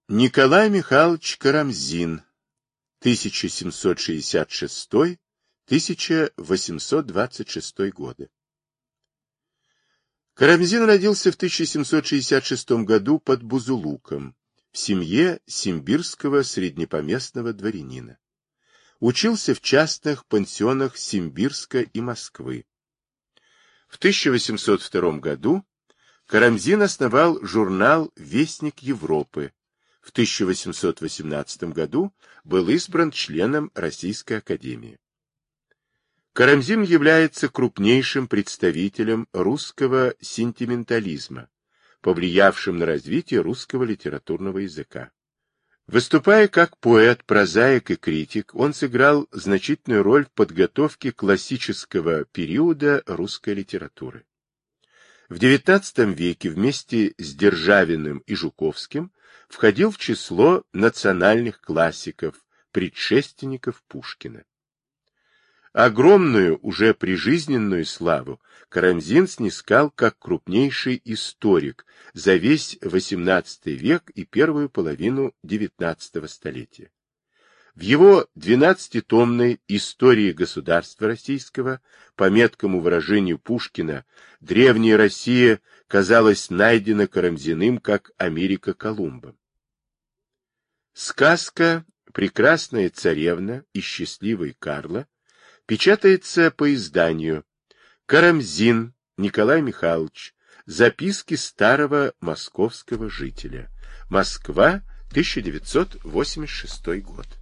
Николай Михайлович Карамзин, 1766-1826 годы. Карамзин родился в 1766 году под Бузулуком, в семье симбирского среднепоместного дворянина. Учился в частных пансионах Симбирска и Москвы. В 1802 году Карамзин основал журнал «Вестник Европы». В 1818 году был избран членом Российской академии. Карамзин является крупнейшим представителем русского сентиментализма, повлиявшим на развитие русского литературного языка. Выступая как поэт, прозаик и критик, он сыграл значительную роль в подготовке классического периода русской литературы. В XIX веке вместе с Державиным и Жуковским входил в число национальных классиков, предшественников Пушкина. Огромную, уже прижизненную славу Карамзин снискал как крупнейший историк за весь XVIII век и первую половину XIX столетия. В его 12-томной «Истории государства российского», по меткому выражению Пушкина, древняя Россия казалась найдена Карамзиным как Америка Колумбом. Сказка «Прекрасная царевна и счастливый Карла» печатается по изданию «Карамзин Николай Михайлович. Записки старого московского жителя. Москва, 1986 год».